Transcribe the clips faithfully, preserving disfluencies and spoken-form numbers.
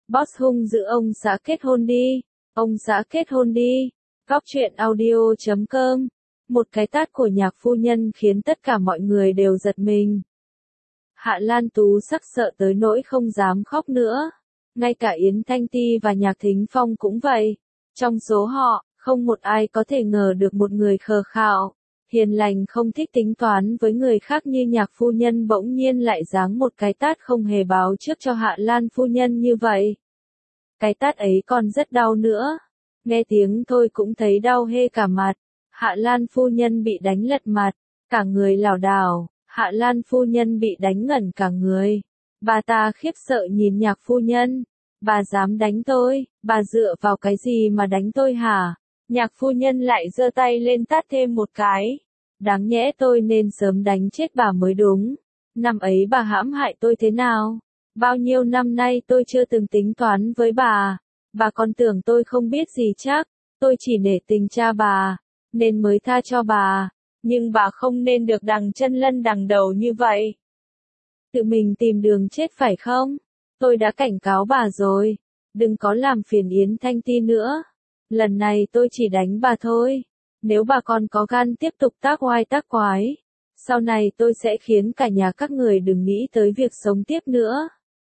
Boss hung dữ ông xã kết hôn đi, ông xã kết hôn đi. Góc truyện audio chấm com. Một cái tát của nhạc phu nhân khiến tất cả mọi người đều giật mình. Hạ Lan Tú sắc sợ tới nỗi không dám khóc nữa. Ngay cả Yến Thanh Ti và Nhạc Thính Phong cũng vậy. Trong số họ, không một ai có thể ngờ được một người khờ khạo, hiền lành không thích tính toán với người khác như nhạc phu nhân bỗng nhiên lại giáng một cái tát không hề báo trước cho Hạ Lan phu nhân như vậy. Cái tát ấy còn rất đau nữa. Nghe tiếng thôi cũng thấy đau hê cả mặt. Hạ Lan phu nhân bị đánh lật mặt, cả người lảo đảo. Hạ Lan phu nhân bị đánh ngẩn cả người. Bà ta khiếp sợ nhìn nhạc phu nhân. Bà dám đánh tôi, bà dựa vào cái gì mà đánh tôi hả? Nhạc phu nhân lại giơ tay lên tát thêm một cái. Đáng nhẽ tôi nên sớm đánh chết bà mới đúng. Năm ấy bà hãm hại tôi thế nào? Bao nhiêu năm nay tôi chưa từng tính toán với bà. Bà còn tưởng tôi không biết gì chắc. Tôi chỉ nể tình cha bà, nên mới tha cho bà. Nhưng bà không nên được đằng chân lân đằng đầu như vậy. Tự mình tìm đường chết phải không? Tôi đã cảnh cáo bà rồi. Đừng có làm phiền Yến Thanh Ti nữa. Lần này tôi chỉ đánh bà thôi. Nếu bà còn có gan tiếp tục tác oai tác quái, sau này tôi sẽ khiến cả nhà các người đừng nghĩ tới việc sống tiếp nữa.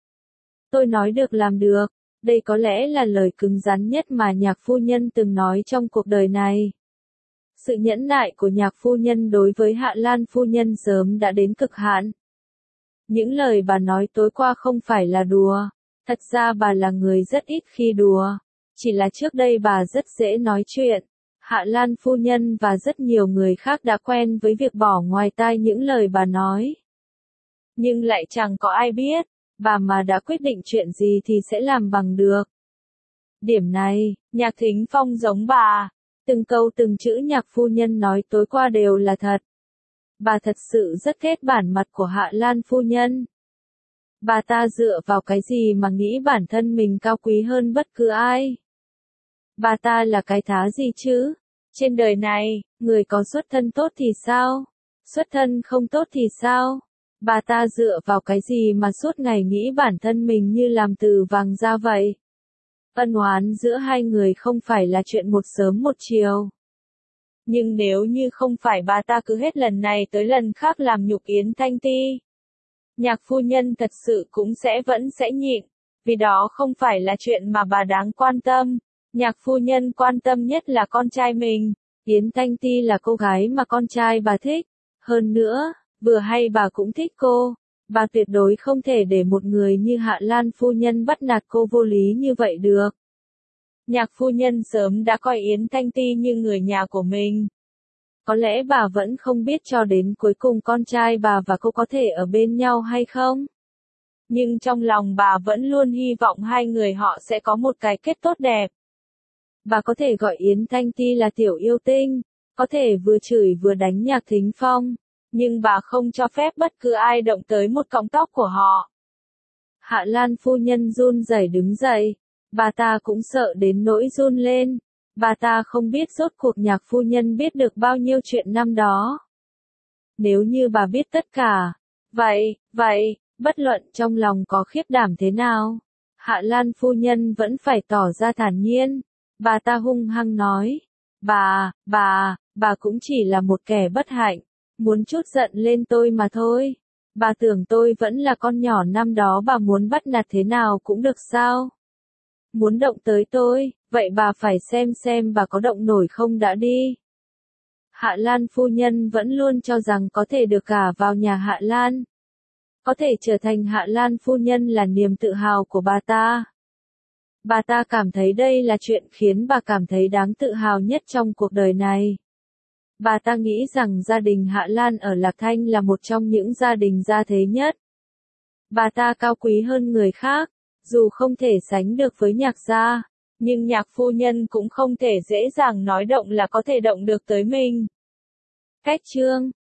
Tôi nói được làm được. Đây có lẽ là lời cứng rắn nhất mà nhạc phu nhân từng nói trong cuộc đời này. Sự nhẫn nại của nhạc phu nhân đối với Hạ Lan phu nhân sớm đã đến cực hạn. Những lời bà nói tối qua không phải là đùa. Thật ra bà là người rất ít khi đùa. Chỉ là trước đây bà rất dễ nói chuyện. Hạ Lan phu nhân và rất nhiều người khác đã quen với việc bỏ ngoài tai những lời bà nói. Nhưng lại chẳng có ai biết, bà mà đã quyết định chuyện gì thì sẽ làm bằng được. Điểm này, Nhạc Thính Phong giống bà. Từng câu từng chữ nhạc phu nhân nói tối qua đều là thật. Bà thật sự rất ghét bản mặt của Hạ Lan phu nhân. Bà ta dựa vào cái gì mà nghĩ bản thân mình cao quý hơn bất cứ ai? Bà ta là cái thá gì chứ? Trên đời này, người có xuất thân tốt thì sao? Xuất thân không tốt thì sao? Bà ta dựa vào cái gì mà suốt ngày nghĩ bản thân mình như làm từ vàng da vậy? Ân oán giữa hai người không phải là chuyện một sớm một chiều. Nhưng nếu như không phải bà ta cứ hết lần này tới lần khác làm nhục Yến Thanh Ti, nhạc phu nhân thật sự cũng sẽ vẫn sẽ nhịn, vì đó không phải là chuyện mà bà đáng quan tâm. Nhạc phu nhân quan tâm nhất là con trai mình. Yến Thanh Ti là cô gái mà con trai bà thích. Hơn nữa, vừa hay bà cũng thích cô. Bà tuyệt đối không thể để một người như Hạ Lan phu nhân bắt nạt cô vô lý như vậy được. Nhạc phu nhân sớm đã coi Yến Thanh Ti như người nhà của mình. Có lẽ bà vẫn không biết cho đến cuối cùng con trai bà và cô có thể ở bên nhau hay không. Nhưng trong lòng bà vẫn luôn hy vọng hai người họ sẽ có một cái kết tốt đẹp. Bà có thể gọi Yến Thanh Ti là tiểu yêu tinh, có thể vừa chửi vừa đánh Nhạc Thính Phong, nhưng bà không cho phép bất cứ ai động tới một cọng tóc của họ. Hạ Lan phu nhân run rẩy đứng dậy, bà ta cũng sợ đến nỗi run lên. Bà ta không biết rốt cuộc nhạc phu nhân biết được bao nhiêu chuyện năm đó. Nếu như bà biết tất cả, vậy, vậy, bất luận trong lòng có khiếp đảm thế nào, Hạ Lan phu nhân vẫn phải tỏ ra thản nhiên. Bà ta hung hăng nói, bà, bà, bà cũng chỉ là một kẻ bất hạnh, muốn chút giận lên tôi mà thôi. Bà tưởng tôi vẫn là con nhỏ năm đó, bà muốn bắt nạt thế nào cũng được sao? Muốn động tới tôi, vậy bà phải xem xem bà có động nổi không đã đi. Hạ Lan phu nhân vẫn luôn cho rằng có thể được gả vào nhà Hạ Lan. Có thể trở thành Hạ Lan phu nhân là niềm tự hào của bà ta. Bà ta cảm thấy đây là chuyện khiến bà cảm thấy đáng tự hào nhất trong cuộc đời này. Bà ta nghĩ rằng gia đình Hạ Lan ở Lạc Thanh là một trong những gia đình gia thế nhất. Bà ta cao quý hơn người khác, dù không thể sánh được với Nhạc gia, nhưng nhạc phu nhân cũng không thể dễ dàng nói động là có thể động được tới mình. Cách chương